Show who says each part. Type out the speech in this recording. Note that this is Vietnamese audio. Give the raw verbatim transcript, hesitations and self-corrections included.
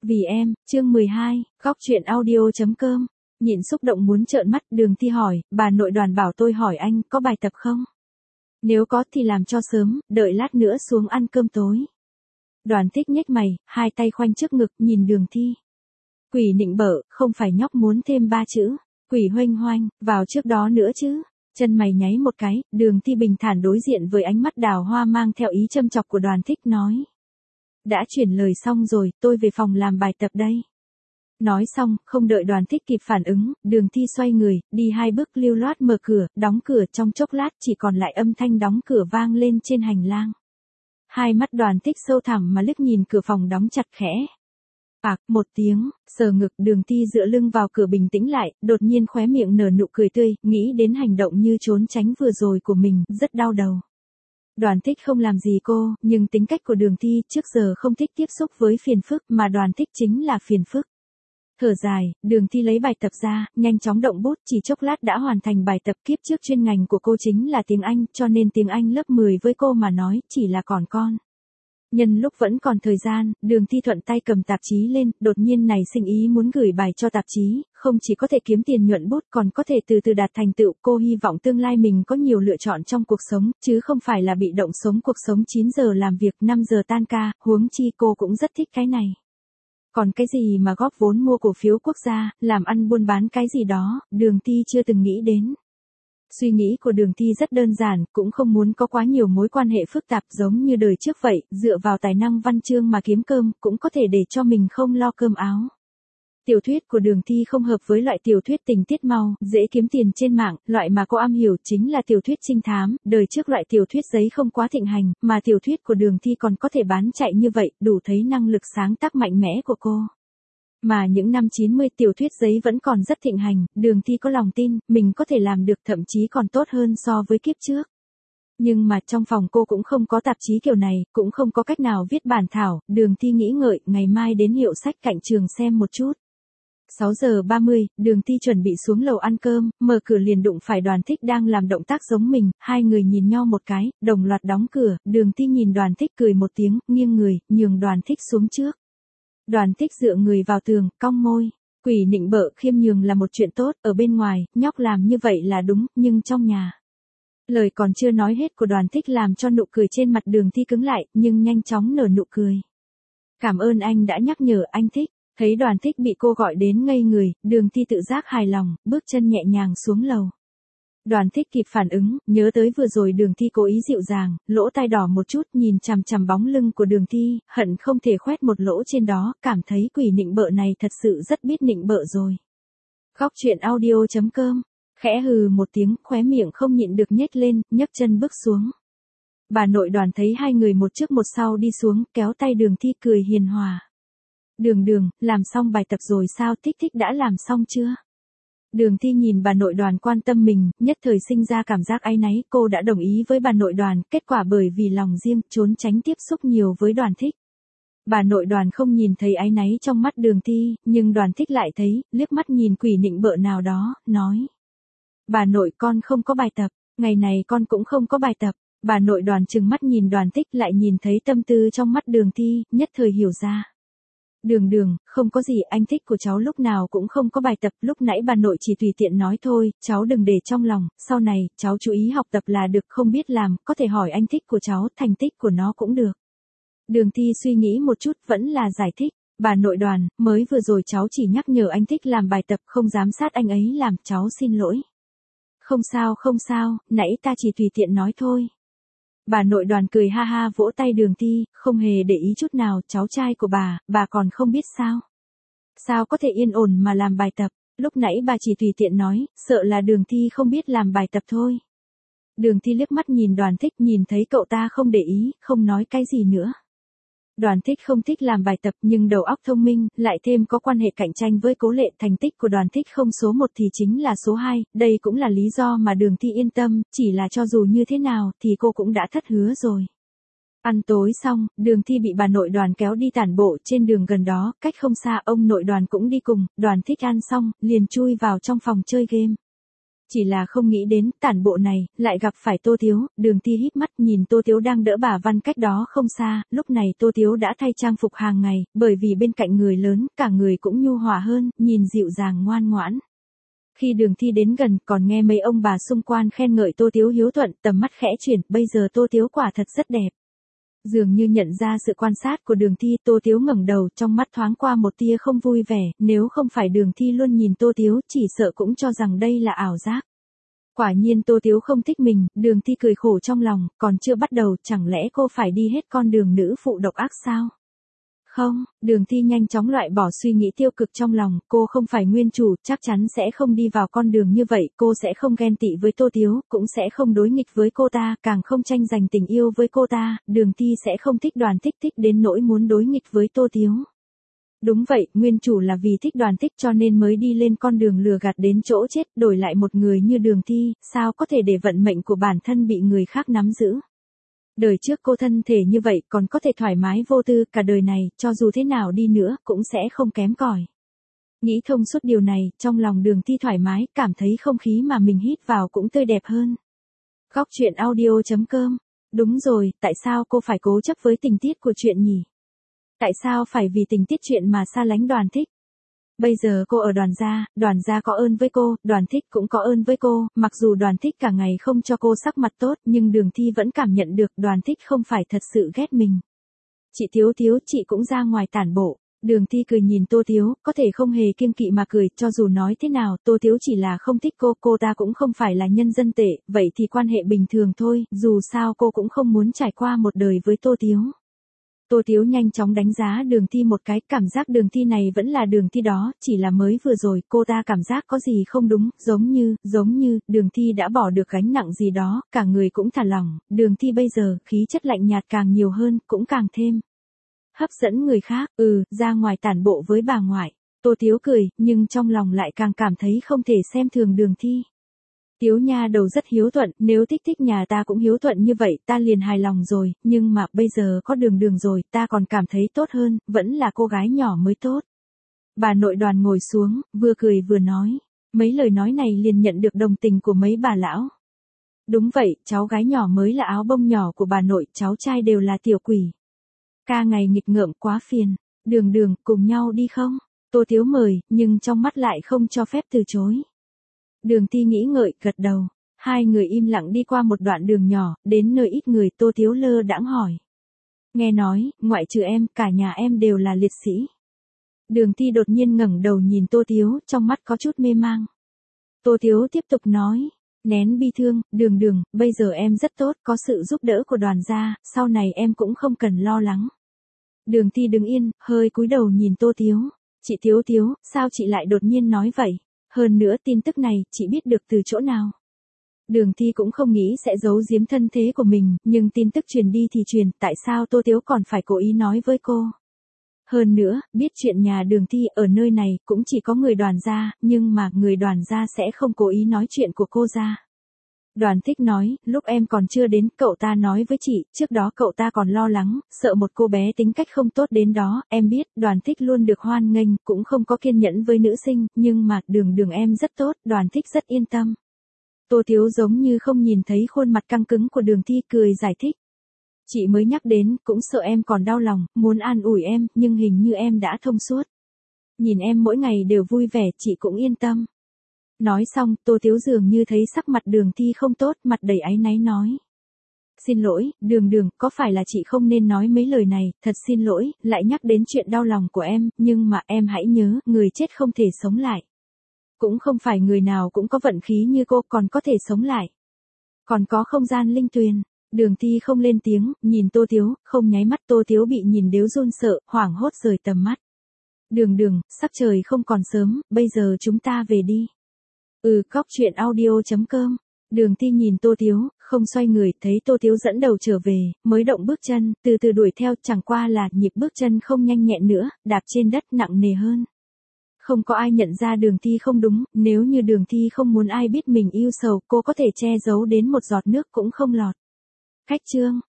Speaker 1: Vì em, chương mười hai, góc truyện audio.com. Nhịn xúc động muốn trợn mắt, Đường Thi hỏi, bà nội Đoàn bảo tôi hỏi anh, có bài tập không? Nếu có thì làm cho sớm, đợi lát nữa xuống ăn cơm tối. Đoàn Thích nhếch mày, hai tay khoanh trước ngực, nhìn Đường Thi. Quỷ nịnh bợ, không phải nhóc muốn thêm ba chữ. Quỷ huênh hoanh, vào trước đó nữa chứ. Chân mày nháy một cái, Đường Thi bình thản đối diện với ánh mắt đào hoa mang theo ý châm chọc của Đoàn Thích nói. Đã chuyển lời xong rồi, tôi về phòng làm bài tập đây. Nói xong, không đợi Đoàn Thích kịp phản ứng, Đường Thi xoay người, đi hai bước lưu loát mở cửa, đóng cửa, trong chốc lát chỉ còn lại âm thanh đóng cửa vang lên trên hành lang. Hai mắt Đoàn Thích sâu thẳm mà liếc nhìn cửa phòng đóng chặt khẽ. Ạc, một tiếng, sờ ngực, Đường Thi dựa lưng vào cửa bình tĩnh lại, đột nhiên khóe miệng nở nụ cười tươi, nghĩ đến hành động như trốn tránh vừa rồi của mình, rất đau đầu. Đoàn Thích không làm gì cô, nhưng tính cách của Đường Thi trước giờ không thích tiếp xúc với phiền phức, mà Đoàn Thích chính là phiền phức. Thở dài, Đường Thi lấy bài tập ra, nhanh chóng động bút, chỉ chốc lát đã hoàn thành bài tập. Kiếp trước chuyên ngành của cô chính là tiếng Anh, cho nên tiếng Anh lớp mười với cô mà nói, chỉ là còn con. Nhân lúc vẫn còn thời gian, Đường Thi thuận tay cầm tạp chí lên, đột nhiên nảy sinh ý muốn gửi bài cho tạp chí, không chỉ có thể kiếm tiền nhuận bút còn có thể từ từ đạt thành tựu. Cô hy vọng tương lai mình có nhiều lựa chọn trong cuộc sống, chứ không phải là bị động sống cuộc sống chín giờ làm việc, năm giờ tan ca, huống chi cô cũng rất thích cái này. Còn cái gì mà góp vốn mua cổ phiếu quốc gia, làm ăn buôn bán cái gì đó, Đường Thi chưa từng nghĩ đến. Suy nghĩ của Đường Thi rất đơn giản, cũng không muốn có quá nhiều mối quan hệ phức tạp giống như đời trước vậy, dựa vào tài năng văn chương mà kiếm cơm, cũng có thể để cho mình không lo cơm áo. Tiểu thuyết của Đường Thi không hợp với loại tiểu thuyết tình tiết mau, dễ kiếm tiền trên mạng, loại mà cô am hiểu chính là tiểu thuyết trinh thám, đời trước loại tiểu thuyết giấy không quá thịnh hành, mà tiểu thuyết của Đường Thi còn có thể bán chạy như vậy, đủ thấy năng lực sáng tác mạnh mẽ của cô. Mà những năm chín mươi tiểu thuyết giấy vẫn còn rất thịnh hành, Đường Thi có lòng tin, mình có thể làm được, thậm chí còn tốt hơn so với kiếp trước. Nhưng mà trong phòng cô cũng không có tạp chí kiểu này, cũng không có cách nào viết bản thảo, Đường Thi nghĩ ngợi, ngày mai đến hiệu sách cạnh trường xem một chút. sáu giờ ba mươi, Đường Thi chuẩn bị xuống lầu ăn cơm, mở cửa liền đụng phải Đoàn Thích đang làm động tác giống mình, hai người nhìn nhau một cái, đồng loạt đóng cửa, Đường Thi nhìn Đoàn Thích cười một tiếng, nghiêng người, nhường Đoàn Thích xuống trước. Đoàn Thích dựa người vào tường, cong môi, quỷ nịnh bợ khiêm nhường là một chuyện tốt, ở bên ngoài, nhóc làm như vậy là đúng, nhưng trong nhà. Lời còn chưa nói hết của Đoàn Thích làm cho nụ cười trên mặt Đường Thi cứng lại, nhưng nhanh chóng nở nụ cười. Cảm ơn anh đã nhắc nhở, anh Thích. Thấy Đoàn Thích bị cô gọi đến ngây người, Đường Thi tự giác hài lòng, bước chân nhẹ nhàng xuống lầu. Đoàn Thích kịp phản ứng, nhớ tới vừa rồi Đường Thi cố ý dịu dàng, lỗ tai đỏ một chút, nhìn chằm chằm bóng lưng của Đường Thi, hận không thể khoét một lỗ trên đó, cảm thấy quỷ nịnh bợ này thật sự rất biết nịnh bợ rồi. Góc truyện audio.com, khẽ hừ một tiếng, khóe miệng không nhịn được nhếch lên, nhấc chân bước xuống. Bà nội Đoàn thấy hai người một trước một sau đi xuống, kéo tay Đường Thi cười hiền hòa. Đường Đường, làm xong bài tập rồi sao? Thích Thích đã làm xong chưa? Đường Thi nhìn bà nội Đoàn quan tâm mình, nhất thời sinh ra cảm giác áy náy, cô đã đồng ý với bà nội Đoàn, kết quả bởi vì lòng riêng, trốn tránh tiếp xúc nhiều với Đoàn Thích. Bà nội Đoàn không nhìn thấy áy náy trong mắt Đường Thi, nhưng Đoàn Thích lại thấy, liếc mắt nhìn quỷ nịnh bợ nào đó, nói. Bà nội, con không có bài tập, ngày này con cũng không có bài tập. Bà nội Đoàn trừng mắt nhìn Đoàn Thích, lại nhìn thấy tâm tư trong mắt Đường Thi, nhất thời hiểu ra. Đường Đường, không có gì, anh Thích của cháu lúc nào cũng không có bài tập, lúc nãy bà nội chỉ tùy tiện nói thôi, cháu đừng để trong lòng, sau này, cháu chú ý học tập là được, không biết làm, có thể hỏi anh Thích của cháu, thành tích của nó cũng được. Đường Thi suy nghĩ một chút, vẫn là giải thích, bà nội Đoàn, mới vừa rồi cháu chỉ nhắc nhở anh Thích làm bài tập, không giám sát anh ấy làm, cháu xin lỗi. Không sao không sao, nãy ta chỉ tùy tiện nói thôi. Bà nội Đoàn cười ha ha vỗ tay Đường Thi, không hề để ý chút nào, cháu trai của bà, bà còn không biết sao. Sao có thể yên ổn mà làm bài tập, lúc nãy bà chỉ tùy tiện nói, sợ là Đường Thi không biết làm bài tập thôi. Đường Thi liếc mắt nhìn Đoàn Thích, nhìn thấy cậu ta không để ý, không nói cái gì nữa. Đoàn Thích không thích làm bài tập nhưng đầu óc thông minh, lại thêm có quan hệ cạnh tranh với Cố Lệ, thành tích của Đoàn Thích không số một thì chính là số hai, đây cũng là lý do mà Đường Thi yên tâm, chỉ là cho dù như thế nào thì cô cũng đã thất hứa rồi. Ăn tối xong, Đường Thi bị bà nội Đoàn kéo đi tản bộ, trên đường gần đó, cách không xa ông nội Đoàn cũng đi cùng, Đoàn Thích ăn xong, liền chui vào trong phòng chơi game. Chỉ là không nghĩ đến, tản bộ này, lại gặp phải Tô Tiếu, Đường Ti híp mắt nhìn Tô Tiếu đang đỡ bà Văn cách đó không xa, lúc này Tô Tiếu đã thay trang phục hàng ngày, bởi vì bên cạnh người lớn, cả người cũng nhu hòa hơn, nhìn dịu dàng ngoan ngoãn. Khi Đường Thi đến gần, còn nghe mấy ông bà xung quanh khen ngợi Tô Tiếu hiếu thuận, tầm mắt khẽ chuyển, bây giờ Tô Tiếu quả thật rất đẹp. Dường như nhận ra sự quan sát của Đường Thi, Tô Tiếu ngẩng đầu, trong mắt thoáng qua một tia không vui vẻ, nếu không phải Đường Thi luôn nhìn Tô Tiếu, chỉ sợ cũng cho rằng đây là ảo giác. Quả nhiên Tô Tiếu không thích mình, Đường Thi cười khổ trong lòng, còn chưa bắt đầu, chẳng lẽ cô phải đi hết con đường nữ phụ độc ác sao? Không, Đường Thi nhanh chóng loại bỏ suy nghĩ tiêu cực trong lòng, cô không phải nguyên chủ, chắc chắn sẽ không đi vào con đường như vậy, cô sẽ không ghen tị với Tô Tiếu, cũng sẽ không đối nghịch với cô ta, càng không tranh giành tình yêu với cô ta, Đường Thi sẽ không thích Đoàn Thích thích đến nỗi muốn đối nghịch với Tô Tiếu. Đúng vậy, nguyên chủ là vì thích Đoàn Thích cho nên mới đi lên con đường lừa gạt đến chỗ chết, đổi lại một người như Đường Thi, sao có thể để vận mệnh của bản thân bị người khác nắm giữ. Đời trước cô thân thể như vậy còn có thể thoải mái vô tư, cả đời này, cho dù thế nào đi nữa, cũng sẽ không kém cỏi. Nghĩ thông suốt điều này, trong lòng Đường Thi thoải mái, cảm thấy không khí mà mình hít vào cũng tươi đẹp hơn. Góc truyện audio chấm com. Đúng rồi, tại sao cô phải cố chấp với tình tiết của chuyện nhỉ? Tại sao phải vì tình tiết chuyện mà xa lánh Đoàn Thích? Bây giờ cô ở Đoàn gia, Đoàn gia có ơn với cô, Đoàn Thích cũng có ơn với cô, mặc dù Đoàn Thích cả ngày không cho cô sắc mặt tốt, nhưng Đường Thi vẫn cảm nhận được Đoàn Thích không phải thật sự ghét mình. Chị Tiếu Tiếu, chị cũng ra ngoài tản bộ. Đường Thi cười nhìn Tô Tiếu, có thể không hề kiêng kỵ mà cười, cho dù nói thế nào, Tô Tiếu chỉ là không thích cô, cô ta cũng không phải là nhân dân tệ, vậy thì quan hệ bình thường thôi, dù sao cô cũng không muốn trải qua một đời với Tô Tiếu. Tô Tiếu nhanh chóng đánh giá Đường Thi một cái, cảm giác Đường Thi này vẫn là Đường Thi đó, chỉ là mới vừa rồi, cô ta cảm giác có gì không đúng, giống như, giống như, Đường Thi đã bỏ được gánh nặng gì đó, cả người cũng thả lỏng, Đường Thi bây giờ, khí chất lạnh nhạt càng nhiều hơn, cũng càng thêm hấp dẫn người khác, ừ, ra ngoài tản bộ với bà ngoại. Tô Tiếu cười, nhưng trong lòng lại càng cảm thấy không thể xem thường Đường Thi. Tiếu nha đầu rất hiếu thuận, nếu thích thích nhà ta cũng hiếu thuận như vậy, ta liền hài lòng rồi, nhưng mà bây giờ có Đường Đường rồi, ta còn cảm thấy tốt hơn, vẫn là cô gái nhỏ mới tốt. Bà nội Đoàn ngồi xuống, vừa cười vừa nói, mấy lời nói này liền nhận được đồng tình của mấy bà lão. Đúng vậy, cháu gái nhỏ mới là áo bông nhỏ của bà nội, cháu trai đều là tiểu quỷ. Ca ngày nghịch ngợm quá phiền, Đường Đường, cùng nhau đi không? Tô Tiếu mời, nhưng trong mắt lại không cho phép từ chối. Đường Thi nghĩ ngợi, gật đầu. Hai người im lặng đi qua một đoạn đường nhỏ, đến nơi ít người, Tô Tiếu lơ đãng hỏi. Nghe nói, ngoại trừ em, cả nhà em đều là liệt sĩ. Đường Thi đột nhiên ngẩng đầu nhìn Tô Tiếu, trong mắt có chút mê mang. Tô Tiếu tiếp tục nói, nén bi thương, Đường Đường, bây giờ em rất tốt, có sự giúp đỡ của Đoàn gia, sau này em cũng không cần lo lắng. Đường Thi đứng yên, hơi cúi đầu nhìn Tô Tiếu. Chị Tiếu Tiếu, sao chị lại đột nhiên nói vậy? Hơn nữa tin tức này, chị biết được từ chỗ nào? Đường Thi cũng không nghĩ sẽ giấu giếm thân thế của mình, nhưng tin tức truyền đi thì truyền, tại sao Tô Tiếu còn phải cố ý nói với cô? Hơn nữa, biết chuyện nhà Đường Thi ở nơi này, cũng chỉ có người Đoàn gia, nhưng mà người Đoàn gia sẽ không cố ý nói chuyện của cô ra. Đoàn Thích nói, lúc em còn chưa đến, cậu ta nói với chị, trước đó cậu ta còn lo lắng, sợ một cô bé tính cách không tốt đến đó, em biết, Đoàn Thích luôn được hoan nghênh, cũng không có kiên nhẫn với nữ sinh, nhưng mà, Đường Đường em rất tốt, Đoàn Thích rất yên tâm. Tô Tiếu giống như không nhìn thấy khuôn mặt căng cứng của Đường Thi, cười giải thích. Chị mới nhắc đến, cũng sợ em còn đau lòng, muốn an ủi em, nhưng hình như em đã thông suốt. Nhìn em mỗi ngày đều vui vẻ, chị cũng yên tâm. Nói xong, Tô Tiếu dường như thấy sắc mặt Đường Thi không tốt, mặt đầy áy náy nói. Xin lỗi, Đường Đường, có phải là chị không nên nói mấy lời này, thật xin lỗi, lại nhắc đến chuyện đau lòng của em, nhưng mà em hãy nhớ, người chết không thể sống lại. Cũng không phải người nào cũng có vận khí như cô còn có thể sống lại. Còn có không gian linh tuyền. Đường Thi không lên tiếng, nhìn Tô Tiếu, không nháy mắt. Tô Tiếu bị nhìn đếu run sợ, hoảng hốt rời tầm mắt. Đường Đường, sắc trời không còn sớm, bây giờ chúng ta về đi. Ừ, góc truyện audio chấm com. Đường Thi nhìn Tô Tiếu, không xoay người, thấy Tô Tiếu dẫn đầu trở về, mới động bước chân, từ từ đuổi theo, chẳng qua là nhịp bước chân không nhanh nhẹn nữa, đạp trên đất nặng nề hơn. Không có ai nhận ra Đường Thi không đúng, nếu như Đường Thi không muốn ai biết mình yêu sầu, cô có thể che giấu đến một giọt nước cũng không lọt. Khách chương.